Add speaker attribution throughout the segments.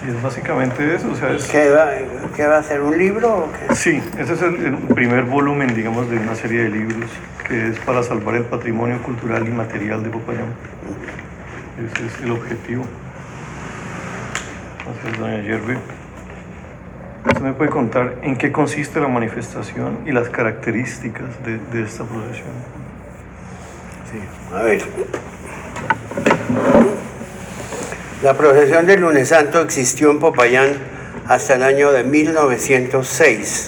Speaker 1: Y es básicamente eso, o sea,
Speaker 2: ¿Qué va a ser, un libro o qué?
Speaker 1: Sí, ese es el primer volumen, digamos, de una serie de libros que es para salvar el patrimonio cultural y material de Popayán. Ese es el objetivo. Gracias, doña Yerbe. ¿Usted me puede contar en qué consiste la manifestación y las características de esta procesión?
Speaker 2: Sí, a ver. La procesión del Lunes Santo existió en Popayán hasta el año de 1906.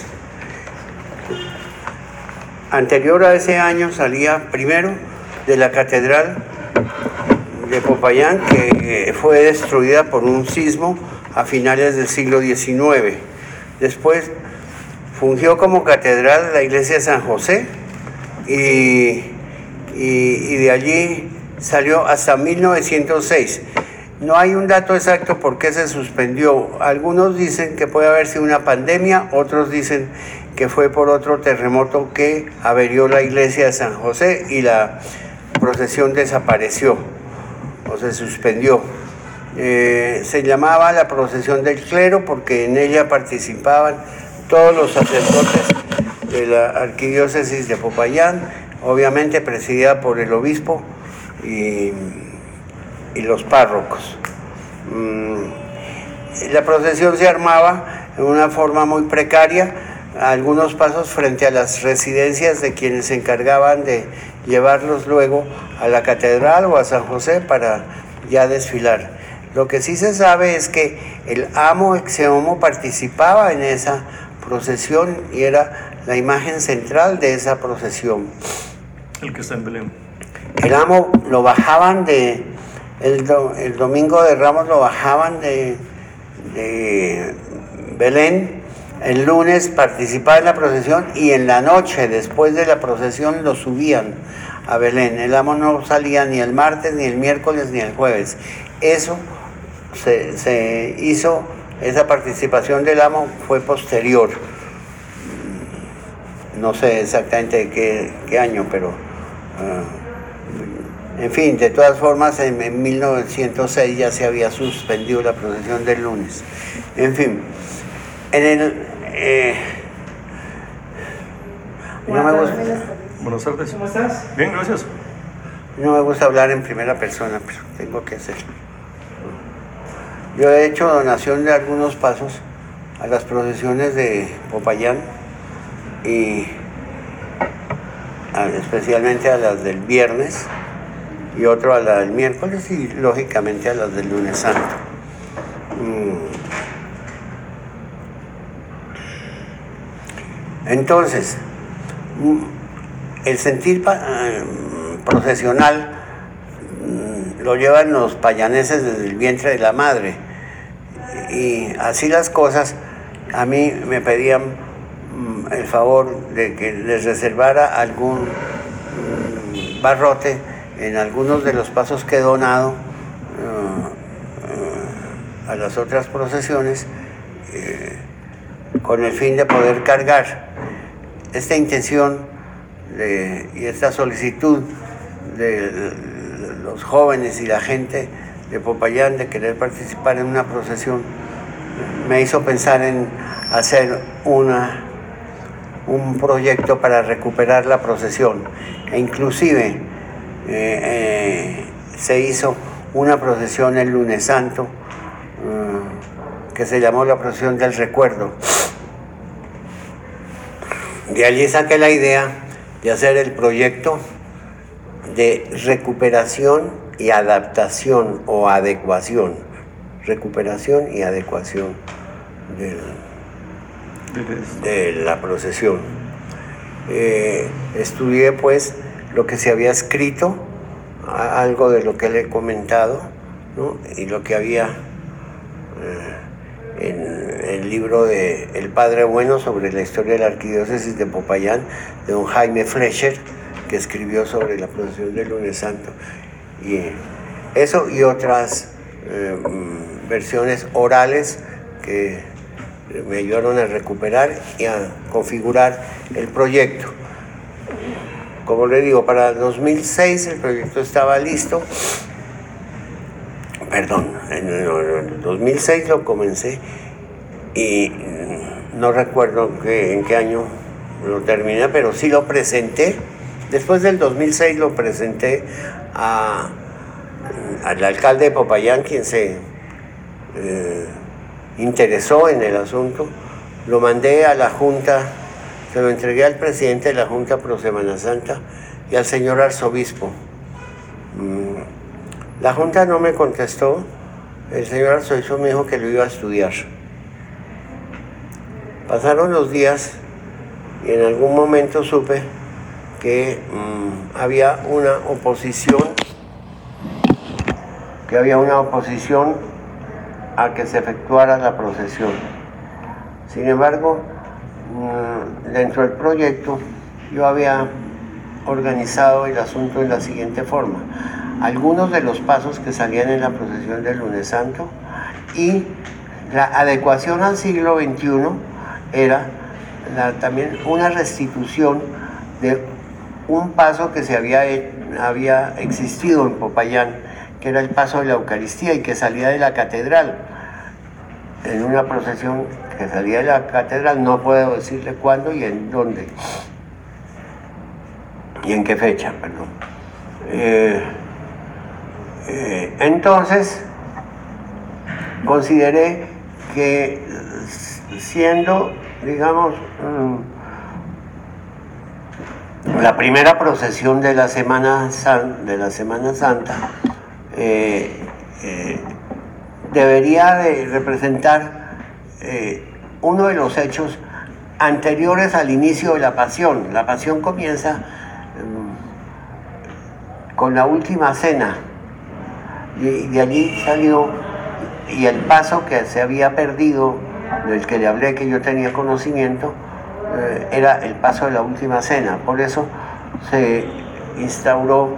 Speaker 2: Anterior a ese año salía primero de la catedral de Popayán, que fue destruida por un sismo a finales del siglo XIX. Después fungió como catedral la iglesia de San José y de allí salió hasta 1906. No hay un dato exacto por qué se suspendió. Algunos dicen que puede haber sido una pandemia, otros dicen que fue por otro terremoto que averió la iglesia de San José y la procesión desapareció o se suspendió. Se llamaba la procesión del clero porque en ella participaban todos los sacerdotes de la arquidiócesis de Popayán, obviamente presidida por el obispo y los párrocos. La procesión se armaba en una forma muy precaria, a algunos pasos frente a las residencias de quienes se encargaban de llevarlos luego a la catedral o a San José para ya desfilar. Lo que sí se sabe es que el amo exeomo participaba en esa procesión y era la imagen central de esa procesión.
Speaker 1: El que está en Belén.
Speaker 2: El amo lo bajaban el domingo de Ramos lo bajaban de Belén, el lunes participaba en la procesión y en la noche, después de la procesión, lo subían a Belén. El amo no salía ni el martes, ni el miércoles, ni el jueves. Eso se hizo, esa participación del amo fue posterior. No sé exactamente de qué año, pero... en fin, de todas formas, en 1906 ya se había suspendido la procesión del lunes. En fin, no me gusta.
Speaker 1: Buenas tardes.
Speaker 3: ¿Cómo estás?
Speaker 1: Bien, gracias.
Speaker 2: No me gusta hablar en primera persona, pero tengo que hacerlo. Yo he hecho donación de algunos pasos a las procesiones de Popayán y especialmente a las del viernes y otro a la del miércoles y lógicamente a las del lunes santo. Entonces, el sentir procesional lo llevan los payaneses desde el vientre de la madre y así las cosas. A mí me pedían el favor de que les reservara algún barrote en algunos de los pasos que he donado a las otras procesiones con el fin de poder cargar. Esta intención y esta solicitud de los jóvenes y la gente de Popayán de querer participar en una procesión me hizo pensar en hacer un proyecto para recuperar la procesión e inclusive se hizo una procesión el lunes santo que se llamó la procesión del recuerdo. De allí saqué la idea de hacer el proyecto de recuperación y adaptación o adecuación. Recuperación y adecuación de la procesión. Estudié pues lo que se había escrito, algo de lo que le he comentado, ¿no? Y lo que había en el libro de El Padre Bueno sobre la historia de la arquidiócesis de Popayán, de don Jaime Fleischer, que escribió sobre la procesión del lunes santo. Y eso y otras versiones orales que me ayudaron a recuperar y a configurar el proyecto. Como le digo, para el 2006 el proyecto estaba listo. Perdón, En el 2006 lo comencé y no recuerdo en qué año lo terminé, pero sí lo presenté. Después del 2006 lo presenté al alcalde de Popayán, quien se interesó en el asunto. Lo mandé a la Junta, se lo entregué al presidente de la Junta pro Semana Santa y al señor arzobispo. La Junta no me contestó, el señor arzobispo me dijo que lo iba a estudiar. Pasaron los días y en algún momento supe que había una oposición a que se efectuara la procesión. Sin embargo, dentro del proyecto yo había organizado el asunto de la siguiente forma: algunos de los pasos que salían en la procesión del Lunes Santo y la adecuación al siglo XXI era también una restitución de un paso que había existido en Popayán, que era el paso de la Eucaristía y que salía de la catedral. En una procesión que salía de la catedral, no puedo decirle cuándo y en dónde, y en qué fecha, perdón. Entonces, consideré que siendo, digamos, la primera procesión de la Semana Santa, debería de representar uno de los hechos anteriores al inicio de la Pasión. La Pasión comienza con la última cena, y de allí salió, y el paso que se había perdido, del que le hablé, que yo tenía conocimiento, era el paso de la última cena. Por eso se instauró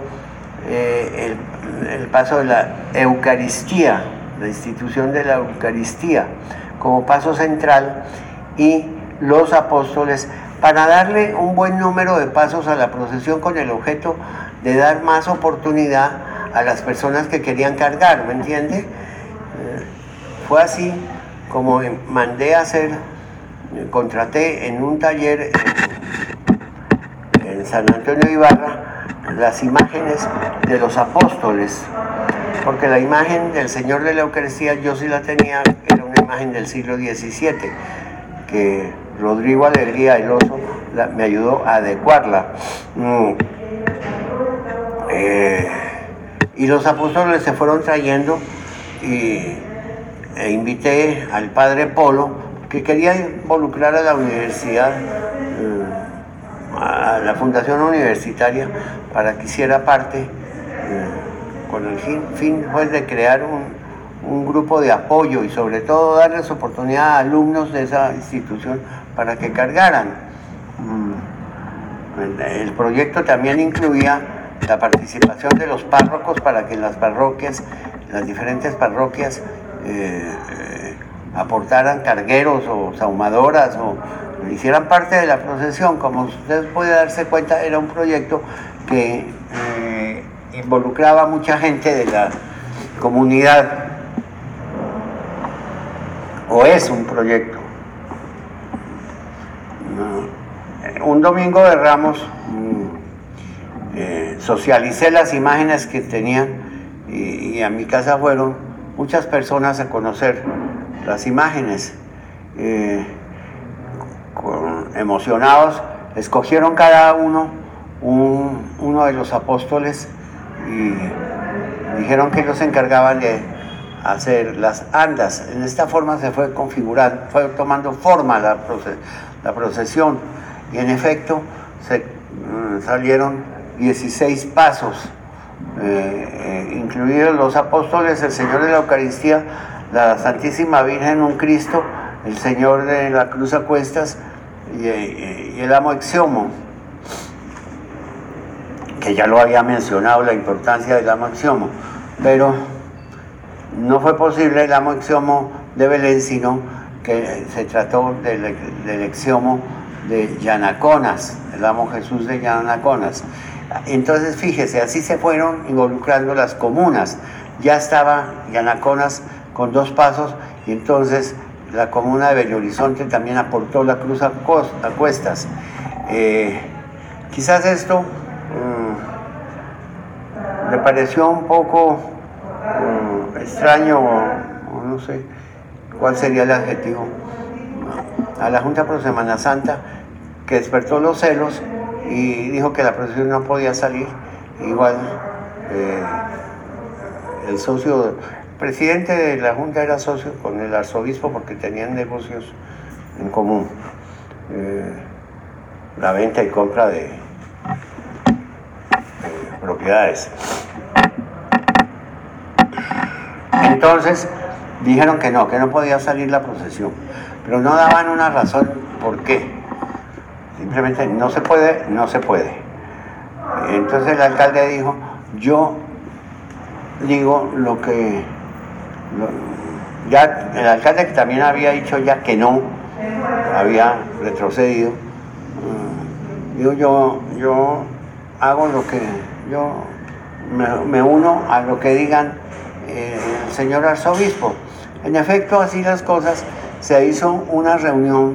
Speaker 2: el paso de la Eucaristía, la institución de la Eucaristía como paso central, y los apóstoles, para darle un buen número de pasos a la procesión con el objeto de dar más oportunidad a las personas que querían cargar, ¿me entiende? Fue así como mandé a hacer, contraté en un taller en San Antonio de Ibarra las imágenes de los apóstoles, porque la imagen del Señor de la Eucaristía yo sí la tenía, era una imagen del siglo XVII, que Rodrigo Alegría, el oso, me ayudó a adecuarla. Y los apóstoles se fueron trayendo, e invité al padre Polo, que quería involucrar a la universidad, a la fundación universitaria, para que hiciera parte, con el fin pues, de crear un grupo de apoyo y sobre todo darles oportunidad a alumnos de esa institución para que cargaran. El proyecto también incluía la participación de los párrocos para que las parroquias, las diferentes parroquias, aportaran cargueros o sahumadoras o hicieran parte de la procesión. Como usted puede darse cuenta, era un proyecto que involucraba a mucha gente de la comunidad, o es un proyecto. Un domingo de Ramos socialicé las imágenes que tenían y a mi casa fueron muchas personas a conocer las imágenes. Emocionados, escogieron cada uno de los apóstoles y dijeron que ellos se encargaban de hacer las andas. En esta forma se fue configurando, fue tomando forma la procesión, y en efecto salieron 16 pasos, incluidos los apóstoles, el Señor de la Eucaristía, la Santísima Virgen, un Cristo, el Señor de la Cruz a cuestas y el Amo Exiomo, que ya lo había mencionado, la importancia del Amo Exiomo, pero no fue posible el Amo Exiomo de Belén, sino que se trató del Exiomo de Yanaconas, el Amo Jesús de Yanaconas. Entonces, fíjese, así se fueron involucrando las comunas. ya estaba Yanaconas con 2 pasos, y entonces la comuna de Belo Horizonte también aportó la cruz a cuestas. Quizás esto le pareció un poco extraño, o no sé cuál sería el adjetivo, a la Junta Pro Semana Santa, que despertó los celos y dijo que la procesión no podía salir. Igual el socio, presidente de la Junta era socio con el arzobispo porque tenían negocios en común, la venta y compra de propiedades. Entonces dijeron que no podía salir la procesión, pero no daban una razón por qué. Simplemente no se puede. Entonces el alcalde dijo, yo digo ya el alcalde, que también había dicho ya que no, había retrocedido, digo, yo hago lo que, yo me uno a lo que digan el señor arzobispo. En efecto, así las cosas. Se hizo una reunión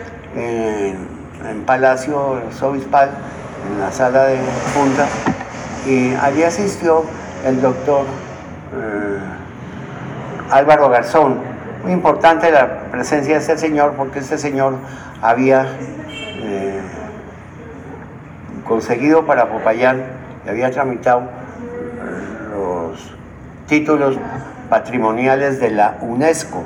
Speaker 2: en Palacio Arzobispal, en la sala de junta, y allí asistió el doctor Álvaro Garzón. Muy importante la presencia de este señor, porque este señor había conseguido para Popayán y había tramitado los títulos patrimoniales de la UNESCO.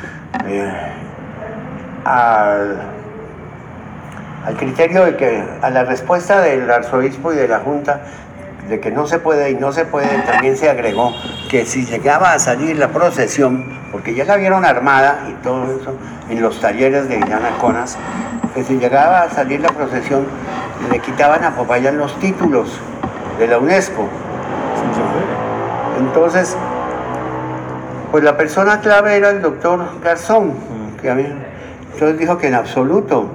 Speaker 2: Al criterio de que, a la respuesta del arzobispo y de la junta de que no se puede y no se puede, también se agregó que si llegaba a salir la procesión, porque ya la vieron armada y todo eso en los talleres de Yanaconas, que si llegaba a salir la procesión le quitaban a Popayán los títulos de la UNESCO. Entonces, pues la persona clave era el doctor Garzón, que entonces dijo que en absoluto,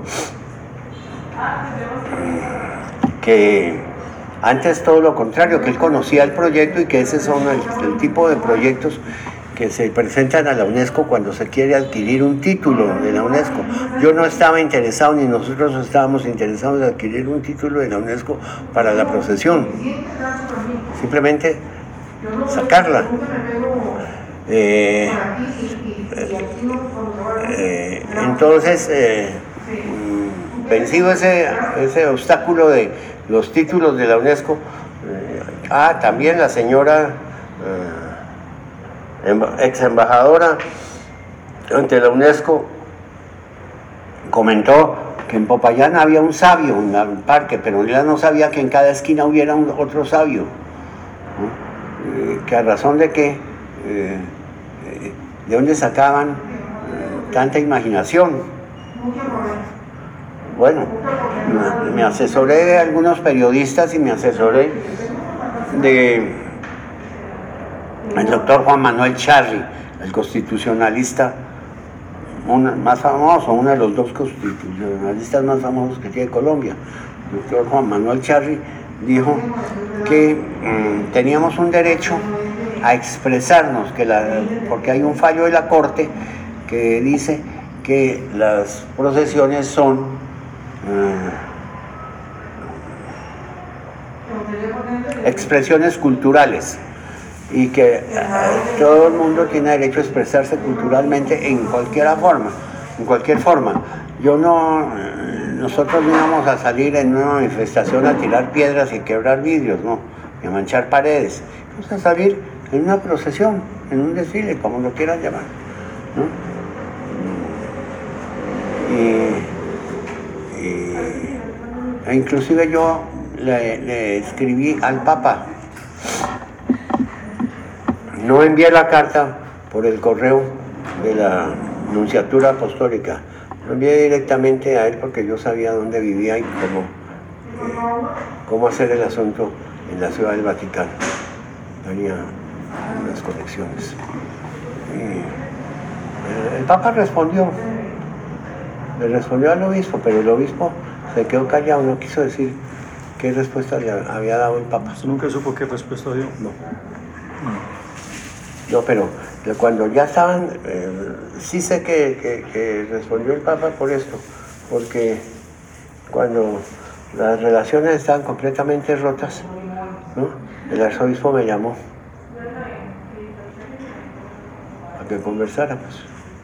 Speaker 2: que antes todo lo contrario, que él conocía el proyecto y que ese son el tipo de proyectos que se presentan a la UNESCO cuando se quiere adquirir un título de la UNESCO. Yo no estaba interesado, ni nosotros estábamos interesados en adquirir un título de la UNESCO para la procesión, simplemente sacarla. Entonces, vencido ese obstáculo de los títulos de la UNESCO, también la señora ex embajadora ante la UNESCO comentó que en Popayán había un sabio en el parque, pero ella no sabía que en cada esquina hubiera otro sabio, ¿no? Que a razón de que de dónde sacaban tanta imaginación. Bueno, me asesoré de algunos periodistas y me asesoré de el doctor Juan Manuel Charri, el constitucionalista más famoso, uno de los 2 constitucionalistas más famosos que tiene Colombia. El doctor Juan Manuel Charri dijo que teníamos un derecho a expresarnos, porque hay un fallo de la Corte que dice que las procesiones son expresiones culturales y que todo el mundo tiene derecho a expresarse culturalmente en cualquier forma. Nosotros no íbamos a salir en una manifestación a tirar piedras y quebrar vidrios, no, y a manchar paredes. Vamos a salir en una procesión, en un desfile, como lo quieran llamar, ¿no? Inclusive yo le escribí al Papa. No envié la carta por el correo de la Nunciatura Apostólica, lo envié directamente a él porque yo sabía dónde vivía y cómo hacer el asunto en la Ciudad del Vaticano. Tenía unas conexiones. El Papa le respondió al obispo, pero el obispo se quedó callado, no quiso decir qué respuesta le había dado el Papa.
Speaker 1: ¿Usted nunca supo qué respuesta dio?
Speaker 2: No. No, pero cuando ya estaban, sí sé que respondió el Papa por esto, porque cuando las relaciones estaban completamente rotas, ¿no? El arzobispo me llamó a que conversáramos.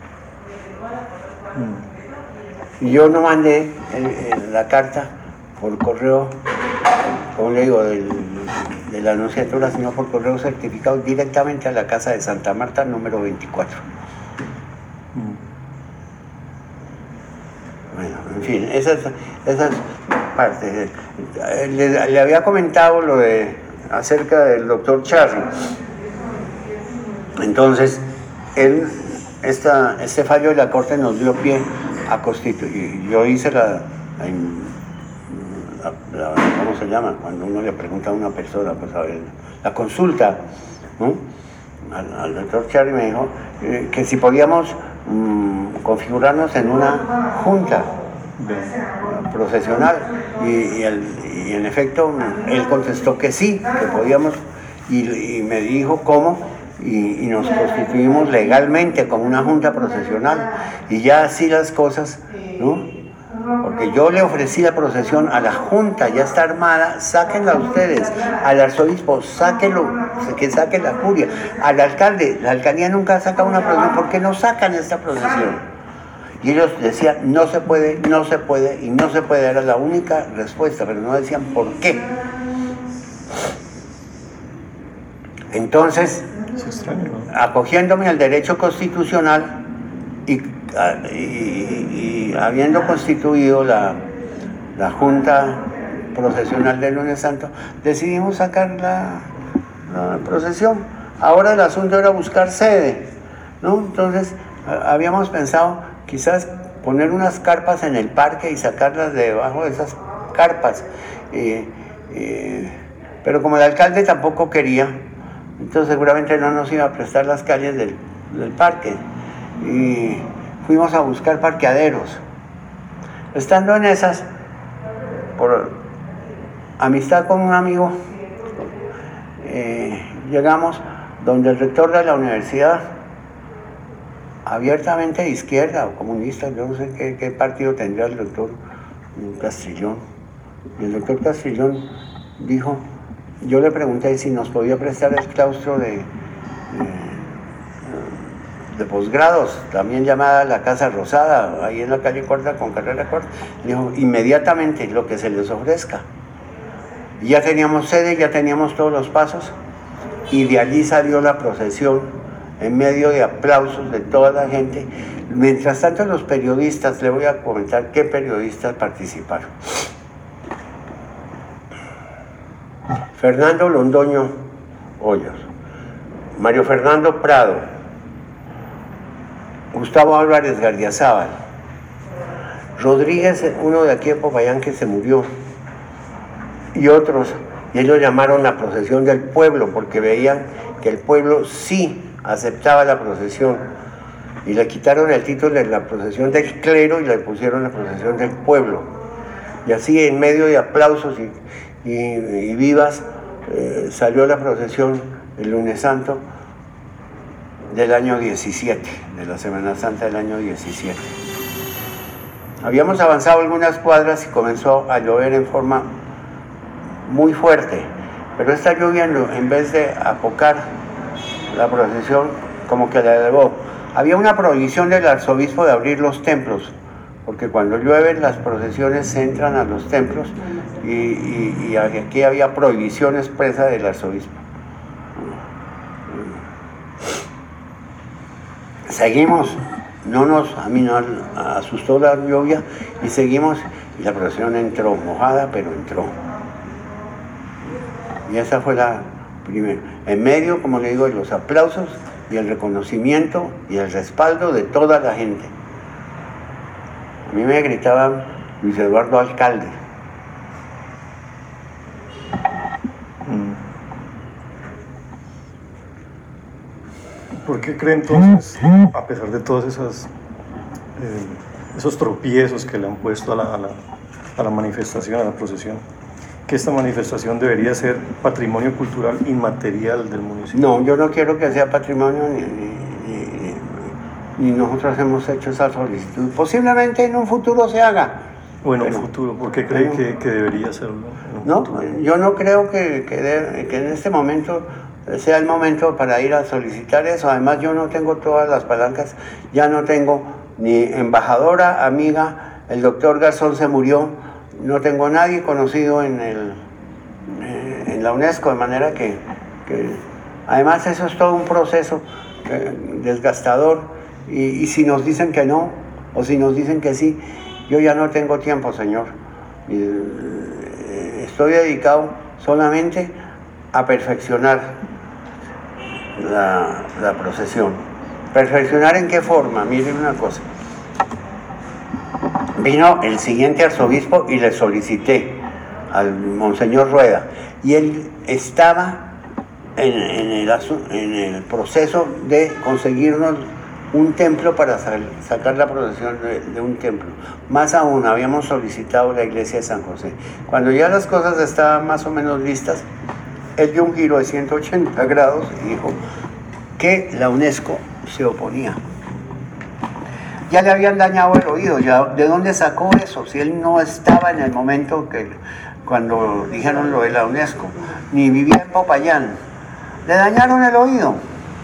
Speaker 2: Y yo no mandé la carta por correo, como le digo, de la Nunciatura, sino por correo certificado directamente a la casa de Santa Marta, número 24. Bueno, en fin, esas partes. Le había comentado acerca del doctor Charri. Entonces, este fallo de la Corte nos dio pie a constituir. Yo hice ¿cómo se llama? Cuando uno le pregunta a una persona, pues a ver, la consulta, ¿no? Al doctor Charri me dijo que si podíamos configurarnos en una junta procesional y en efecto él contestó que sí, que podíamos y me dijo cómo y nos constituimos legalmente como una junta procesional y ya así las cosas, ¿no? Porque yo le ofrecí la procesión a la junta, ya está armada, sáquenla ustedes, al arzobispo, sáquenlo, que saque la curia, al alcalde, la alcaldía nunca ha sacado una procesión, ¿por qué no sacan esta procesión? Y ellos decían, no se puede, no se puede, y no se puede, era la única respuesta, pero no decían por qué. Entonces, acogiéndome al derecho constitucional y habiendo constituido la Junta Procesional del Lunes Santo, decidimos sacar la procesión. Ahora el asunto era buscar sede, ¿no? Entonces, habíamos pensado quizás poner unas carpas en el parque y sacarlas de debajo de esas carpas. Pero como el alcalde tampoco quería, entonces seguramente no nos iba a prestar las calles del parque. Y fuimos a buscar parqueaderos. Estando en esas, por amistad con un amigo, llegamos donde el rector de la universidad, abiertamente de izquierda o comunista, yo no sé qué partido tendría el doctor Castrillón. Y el doctor Castrillón dijo, yo le pregunté si nos podía prestar el claustro de posgrados, también llamada la Casa Rosada, ahí en la calle Cuarta con carrera Cuarta. Dijo, inmediatamente lo que se les ofrezca. Y ya teníamos sede, ya teníamos todos los pasos, y de allí salió la procesión en medio de aplausos de toda la gente. Mientras tanto, los periodistas, le voy a comentar qué periodistas participaron. Fernando Londoño Hoyos, Mario Fernando Prado, Gustavo Álvarez Gardiazabal, Rodríguez, uno de aquí de Popayán que se murió, y otros, y ellos llamaron la procesión del pueblo, porque veían que el pueblo sí aceptaba la procesión, y le quitaron el título de la procesión del clero y le pusieron la procesión del pueblo. Y así, en medio de aplausos y vivas, salió la procesión el Lunes Santo del año 17, de la Semana Santa del año 17. Habíamos avanzado algunas cuadras y comenzó a llover en forma muy fuerte, pero esta lluvia, en vez de apocar la procesión, como que la elevó. Había una prohibición del arzobispo de abrir los templos, porque cuando llueven las procesiones entran a los templos y aquí había prohibición expresa del arzobispo. Seguimos, a mí no asustó la lluvia y seguimos y la procesión entró, mojada, pero entró. Y esa fue la primera. En medio, como le digo, de los aplausos y el reconocimiento y el respaldo de toda la gente. A mí me gritaban Luis Eduardo Alcalde.
Speaker 1: ¿Por qué cree entonces, a pesar de todos esos tropiezos que le han puesto a la manifestación, a la procesión, que esta manifestación debería ser patrimonio cultural inmaterial del municipio?
Speaker 2: No, yo no quiero que sea patrimonio ni nosotros hemos hecho esa solicitud. Posiblemente en un futuro se haga.
Speaker 1: O en un futuro, ¿por qué cree que debería serlo?
Speaker 2: No, yo no creo que en este momento sea el momento para ir a solicitar eso. Además, yo no tengo todas las palancas, ya no tengo ni embajadora, amiga, el doctor Garzón se murió, no tengo nadie conocido en la UNESCO, de manera que además eso es todo un proceso desgastador, y si nos dicen que no, o si nos dicen que sí, yo ya no tengo tiempo, señor. Estoy dedicado solamente a perfeccionar la procesión. ¿Perfeccionar en qué forma? Miren una cosa. Vino el siguiente arzobispo y le solicité al Monseñor Rueda, y él estaba en el proceso de conseguirnos un templo para sacar la procesión de un templo. Más aún, habíamos solicitado la iglesia de San José. Cuando ya las cosas estaban más o menos listas, él dio un giro de 180 grados y dijo que la UNESCO se oponía. Ya le habían dañado el oído, ya, ¿de dónde sacó eso? Si él no estaba en el momento cuando dijeron lo de la UNESCO, ni vivía en Popayán. Le dañaron el oído.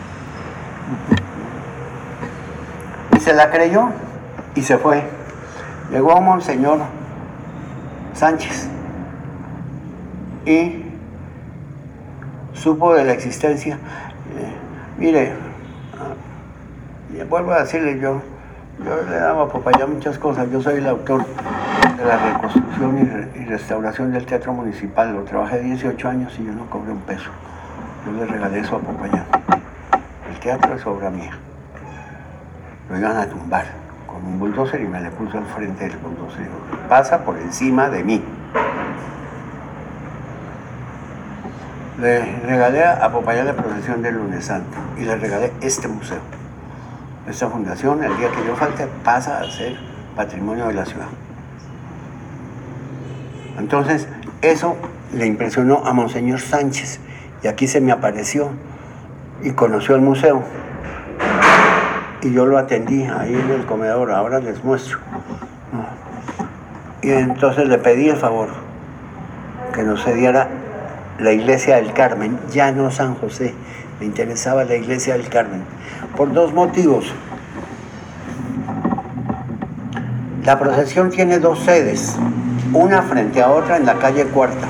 Speaker 2: Y se la creyó y se fue. Llegó Monseñor Sánchez y supo de la existencia. Mire, vuelvo a decirle, yo le daba a Popayán muchas cosas. Yo soy el autor de la reconstrucción y restauración del Teatro Municipal. Lo trabajé 18 años y yo no cobré un peso. Yo le regalé eso a Popayán. El teatro es obra mía. Lo iban a tumbar con un bulldozer y me le puso al frente del bulldozer. Pasa por encima de mí. Le regalé a Popayán la procesión del Lunes Santo y le regalé este museo. Esta fundación, el día que yo falte, pasa a ser patrimonio de la ciudad. Entonces, eso le impresionó a Monseñor Sánchez, y aquí se me apareció y conoció el museo. Y yo lo atendí ahí en el comedor, ahora les muestro. Y entonces le pedí el favor que nos cediera la iglesia del Carmen, ya no San José. Me interesaba la iglesia del Carmen, por dos motivos. La procesión tiene dos sedes, una frente a otra en la calle Cuarta.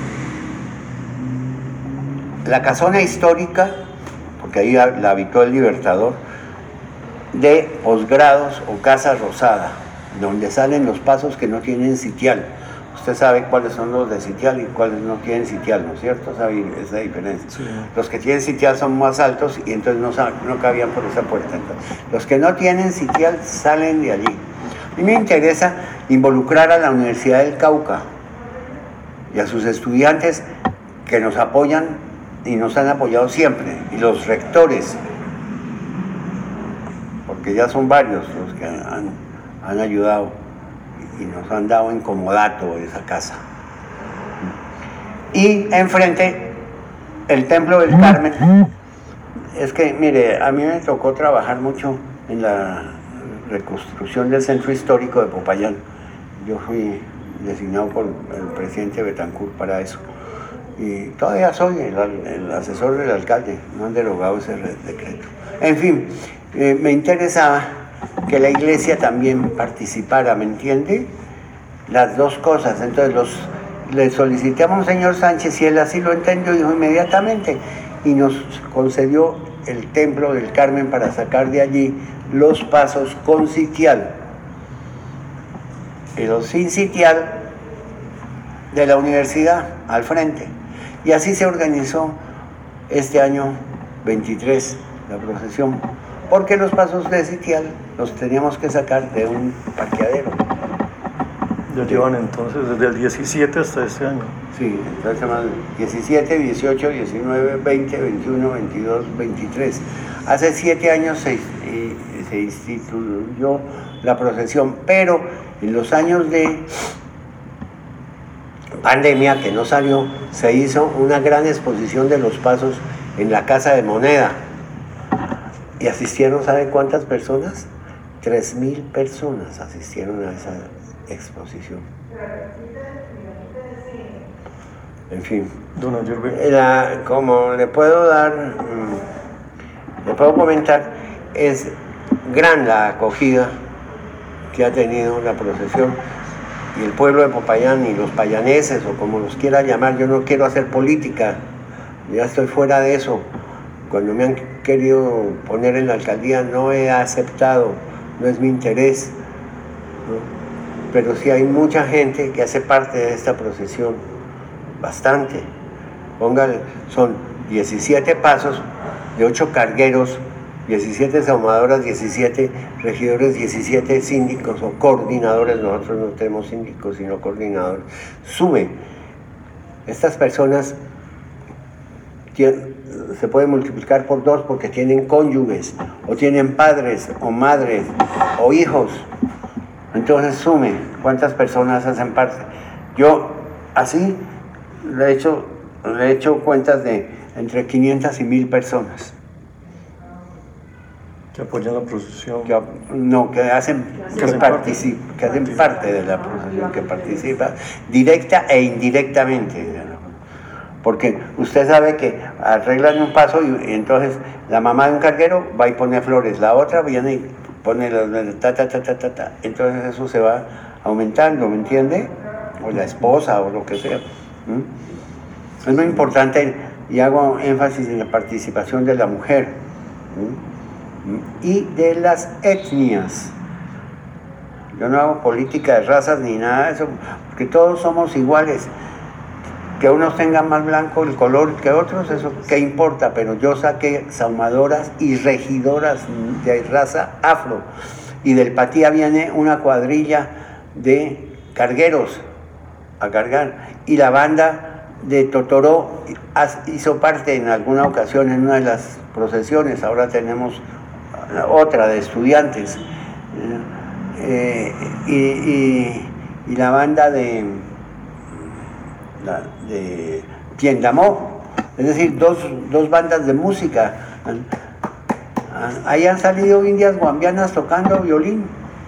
Speaker 2: La casona histórica, porque ahí la habitó el Libertador, de posgrados o Casa Rosada, donde salen los pasos que no tienen sitial. Usted sabe cuáles son los de sitial y cuáles no tienen sitial, ¿no es cierto? ¿Sabe esa diferencia? Sí. Los que tienen sitial son más altos y entonces no cabían por esa puerta. Entonces, los que no tienen sitial salen de allí. A mí me interesa involucrar a la Universidad del Cauca y a sus estudiantes que nos apoyan y nos han apoyado siempre, y los rectores, porque ya son varios los que han ayudado y nos han dado incomodato esa casa. Y enfrente, el Templo del Carmen. Es que, mire, a mí me tocó trabajar mucho en la reconstrucción del centro histórico de Popayán. Yo fui designado por el presidente Betancourt para eso. Y todavía soy el asesor del alcalde, no han derogado ese decreto. En fin, me interesaba que la iglesia también participara, ¿me entiende? Las dos cosas. Entonces le solicité a Monseñor Sánchez y él así lo entendió, dijo inmediatamente, y nos concedió el Templo del Carmen para sacar de allí los pasos con sitial y los sin sitial de la universidad al frente. Y así se organizó este año 23 la procesión, porque los pasos de sitial los teníamos que sacar de un parqueadero.
Speaker 1: Ya llevan entonces desde el 17 hasta este año.
Speaker 2: Sí, entonces 17, 18, 19, 20, 21, 22, 23. Hace 7 años se instituyó la procesión, pero en los años de pandemia que no salió, se hizo una gran exposición de los pasos en la Casa de Moneda. Y asistieron, ¿sabe cuántas personas? 3.000 personas asistieron a esa exposición. En fin.
Speaker 1: Don Ayerbe.
Speaker 2: Como le puedo comentar, es gran la acogida que ha tenido la procesión y el pueblo de Popayán y los payaneses, o como los quiera llamar. Yo no quiero hacer política, ya estoy fuera de eso. Cuando me han querido poner en la alcaldía no he aceptado, no es mi interés, ¿no? Pero sí hay mucha gente que hace parte de esta procesión, bastante. Póngale, son 17 pasos de 8 cargueros, 17 saumadoras, 17 regidores, 17 síndicos o coordinadores. Nosotros no tenemos síndicos sino coordinadores. Sume, estas personas se pueden multiplicar por 2 porque tienen cónyuges o tienen padres o madres o hijos. Entonces sume cuántas personas hacen parte. Yo así le he hecho cuentas de entre 500 y 1.000 personas
Speaker 1: que apoyan la procesión.
Speaker 2: Que hacen parte de la procesión, que participa directa e indirectamente. Porque usted sabe que arreglan un paso y entonces la mamá de un carguero va y pone flores, la otra viene y pone ta. Entonces eso se va aumentando, ¿me entiende? O la esposa o lo que sea. Es muy importante, y hago énfasis en la participación de la mujer y de las etnias. Yo no hago política de razas ni nada de eso, porque todos somos iguales. Que unos tengan más blanco el color que otros, eso qué importa, pero yo saqué saumadoras y regidoras de raza afro, y del Patía viene una cuadrilla de cargueros a cargar, y la banda de Totoró hizo parte en alguna ocasión en una de las procesiones. Ahora tenemos otra de estudiantes, y la banda de Piendamó, es decir, dos bandas de música. Ahí han salido indias guambianas tocando violín.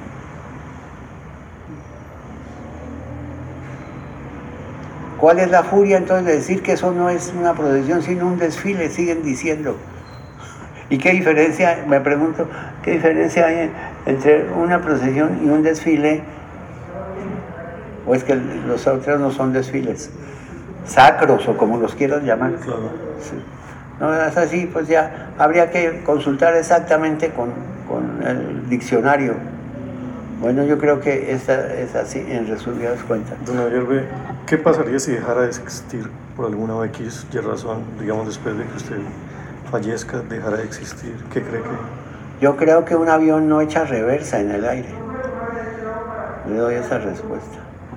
Speaker 2: ¿Cuál es la furia entonces de decir que eso no es una procesión sino un desfile? Siguen diciendo. ¿Y qué diferencia, me pregunto, qué diferencia hay entre una procesión y un desfile? ¿O es que los otros no son desfiles sacros o como los quieran llamar?
Speaker 1: Claro.
Speaker 2: Sí. No es así, pues ya habría que consultar exactamente con el diccionario. Bueno, yo creo que esta es así en resumidas cuentas.
Speaker 1: Don Ayerbe, ¿qué pasaría si dejara de existir por alguna X y razón, digamos después de que usted fallezca, dejara de existir? ¿Qué cree que...?
Speaker 2: Yo creo que un avión no echa reversa en el aire. Le doy esa respuesta.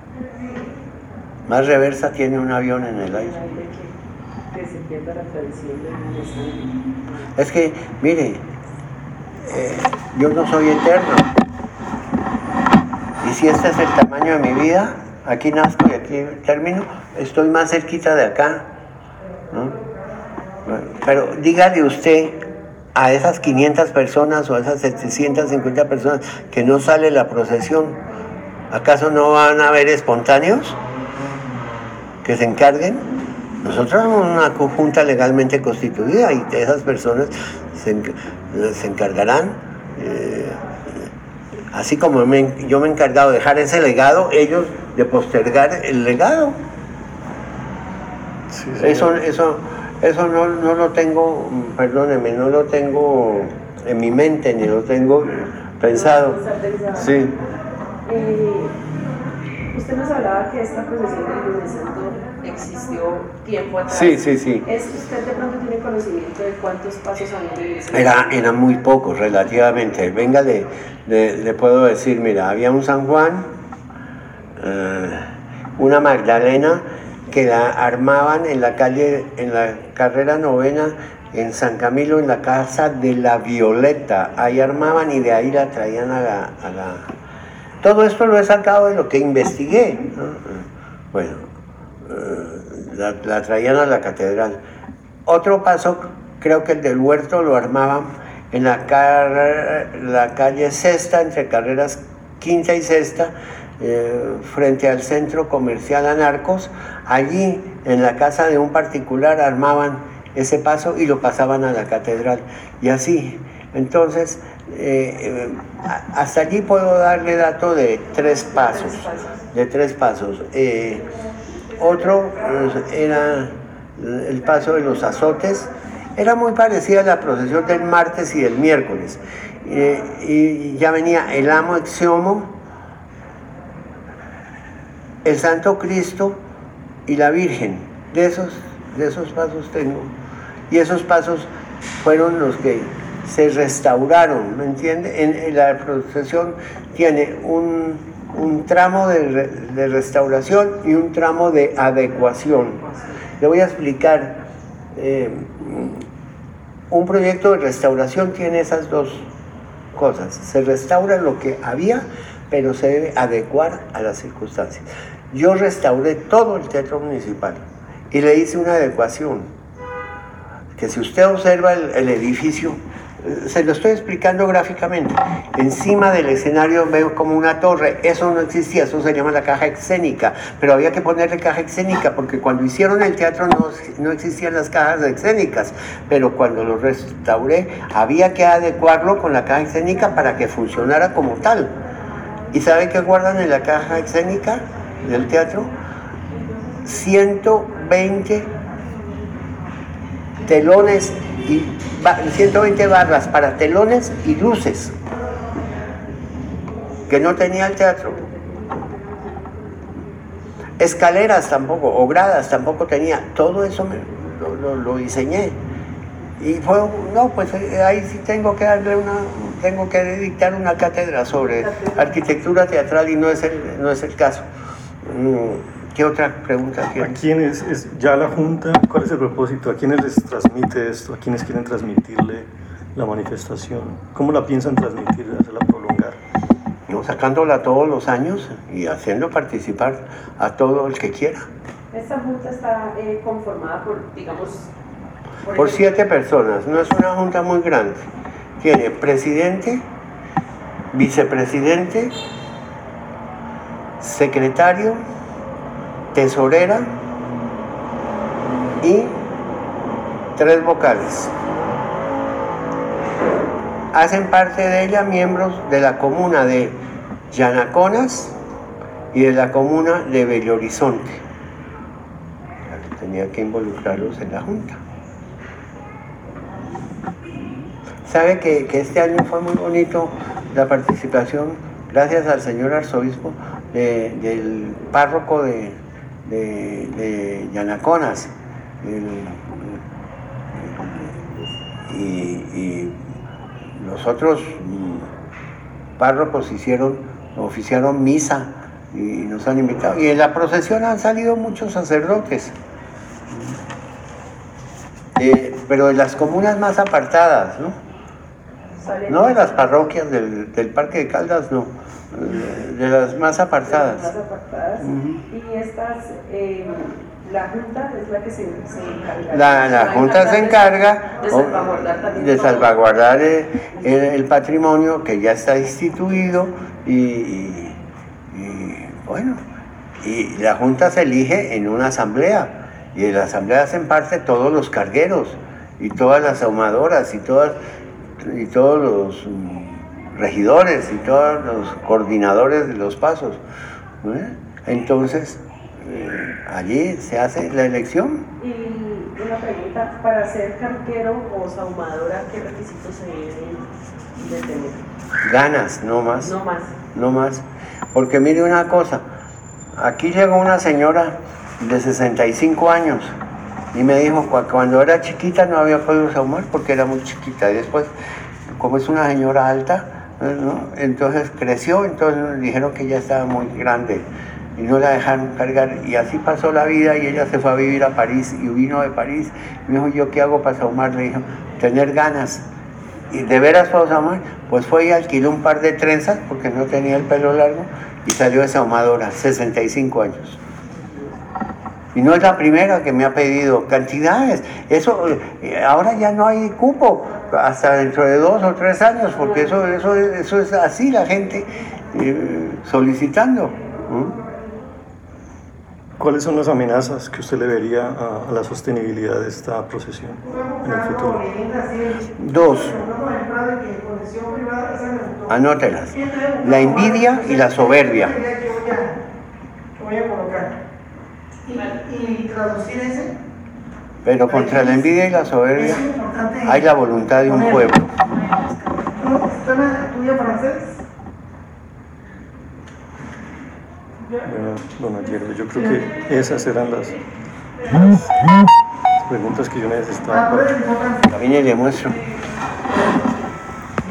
Speaker 2: Más reversa tiene un avión en el aire.
Speaker 3: Que se pierda la tradición del desastre.
Speaker 2: Es que, mire, yo no soy eterno. Y si este es el tamaño de mi vida, aquí nazco y aquí termino, estoy más cerquita de acá, ¿no? Pero dígale usted a esas 500 personas o a esas 750 personas que no sale la procesión, ¿acaso no van a haber espontáneos que se encarguen? Nosotros somos una junta legalmente constituida y esas personas se encargarán, así como yo me he encargado de dejar ese legado, ellos de postergar el legado.
Speaker 1: Sí.
Speaker 2: Eso no lo tengo, perdóneme, no lo tengo en mi mente, ni lo tengo pensado. Sí.
Speaker 3: Usted nos hablaba que esta procesión del Lunes Santo existió tiempo atrás.
Speaker 2: Sí.
Speaker 3: ¿Usted de pronto tiene conocimiento de cuántos pasos había?
Speaker 2: Eran muy pocos, relativamente. Venga, le puedo decir, mira, había un San Juan, una Magdalena, que la armaban en la calle, en la carrera novena, en San Camilo, en la casa de la Violeta. Ahí armaban y de ahí la traían a la... Todo esto lo he sacado de lo que investigué, ¿no? Bueno, la traían a la catedral. Otro paso, creo que el del Huerto lo armaban en la calle Sexta, entre carreras Quinta y Sexta, frente al centro comercial Anarcos. Allí, en la casa de un particular, armaban ese paso y lo pasaban a la catedral. Y así, entonces, hasta allí puedo darle dato de 3 pasos. De 3 pasos. Otro era el paso de los azotes. Era muy parecida a la procesión del martes y del miércoles. Y ya venía el amo exiomo, el Santo Cristo y la Virgen. De esos pasos tengo. Y esos pasos fueron los que se restauraron, ¿me entiende? En la procesión tiene un tramo de restauración y un tramo de adecuación. Le voy a explicar. Un proyecto de restauración tiene esas 2 cosas. Se restaura lo que había, pero se debe adecuar a las circunstancias. Yo restauré todo el teatro municipal y le hice una adecuación. Que si usted observa el edificio, se lo estoy explicando gráficamente. Encima del escenario veo como una torre. Eso no existía, eso se llama la caja escénica. Pero había que ponerle caja escénica porque cuando hicieron el teatro no existían las cajas escénicas. Pero cuando lo restauré, había que adecuarlo con la caja escénica para que funcionara como tal. ¿Y sabe qué guardan en la caja escénica del teatro? 120 telones y 120 barras para telones y luces que no tenía el teatro. Escaleras tampoco, o gradas tampoco tenía. Todo eso lo diseñé. Y fue, no, pues ahí sí tengo que dictar una cátedra sobre arquitectura teatral y no es el caso. ¿Qué otra pregunta tiene?
Speaker 1: ¿A quiénes, ya la Junta, cuál es el propósito? ¿A quiénes les transmite esto? ¿A quiénes quieren transmitirle la manifestación? ¿Cómo la piensan transmitir, hacerla prolongar?
Speaker 2: No, sacándola todos los años y haciendo participar a todo el que quiera.
Speaker 3: Esta Junta está conformada por, digamos...
Speaker 2: Por 7 personas, no es una Junta muy grande. Tiene presidente, vicepresidente, secretario, tesorera y 3 vocales. Hacen parte de ella miembros de la comuna de Yanaconas y de la comuna de Belo Horizonte. Tenía que involucrarlos en la Junta. Sabe que este año fue muy bonito la participación, gracias al señor arzobispo, del párroco de Yanaconas. Y los otros párrocos oficiaron misa y nos han invitado. Y en la procesión han salido muchos sacerdotes. Pero de las comunas más apartadas, ¿no? No de las parroquias del Parque de Caldas, no. De las más apartadas.
Speaker 3: Y estas, la Junta es la que se encarga.
Speaker 2: La Junta se encarga de salvaguardar el patrimonio que ya está instituido y bueno, y la Junta se elige en una asamblea y en la asamblea hacen parte todos los cargueros y todas las ahumadoras y todos los regidores y todos los coordinadores de los pasos. Entonces, allí se hace la elección.
Speaker 3: Y una pregunta, para ser carguero o sahumadora, ¿qué requisitos se deben de tener?
Speaker 2: Ganas, no más.
Speaker 3: No más.
Speaker 2: No más. Porque mire una cosa, aquí llegó una señora de 65 años y me dijo que cuando era chiquita no había podido sahumar porque era muy chiquita. Y después, como es una señora alta, ¿no? Entonces creció, entonces dijeron que ya estaba muy grande y no la dejaron cargar. Y así pasó la vida y ella se fue a vivir a París y vino de París. Y me dijo, ¿yo qué hago para sahumar? Le dijo, tener ganas. ¿Y de veras puedo sahumar? Pues fue y alquiló un par de trenzas porque no tenía el pelo largo y salió de sahumadora, 65 años. Y no es la primera que me ha pedido cantidades. Eso, ahora ya no hay cupo, hasta dentro de 2 o 3 años, porque eso es así la gente solicitando.
Speaker 1: ¿Cuáles son las amenazas que usted le vería a la sostenibilidad de esta procesión en el futuro?
Speaker 2: 2. Anótelas. La envidia y la soberbia.
Speaker 4: Voy a colocar. Y traducir ese.
Speaker 2: Pero contra la envidia y la soberbia hay la voluntad de un pueblo.
Speaker 4: ¿Usted estudia francés?
Speaker 1: Bueno, don Ayerbe, yo creo que esas eran las preguntas que yo necesitaba.
Speaker 2: También le muestro.